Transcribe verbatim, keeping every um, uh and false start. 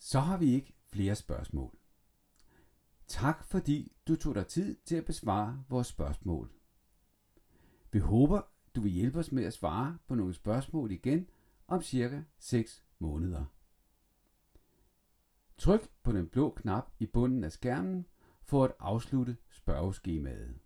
Så har vi ikke flere spørgsmål. Tak fordi du tog dig tid til at besvare vores spørgsmål. Vi håber, du vil hjælpe os med at svare på nogle spørgsmål igen om cirka seks måneder. Tryk på den blå knap i bunden af skærmen for at afslutte spørgeskemaet.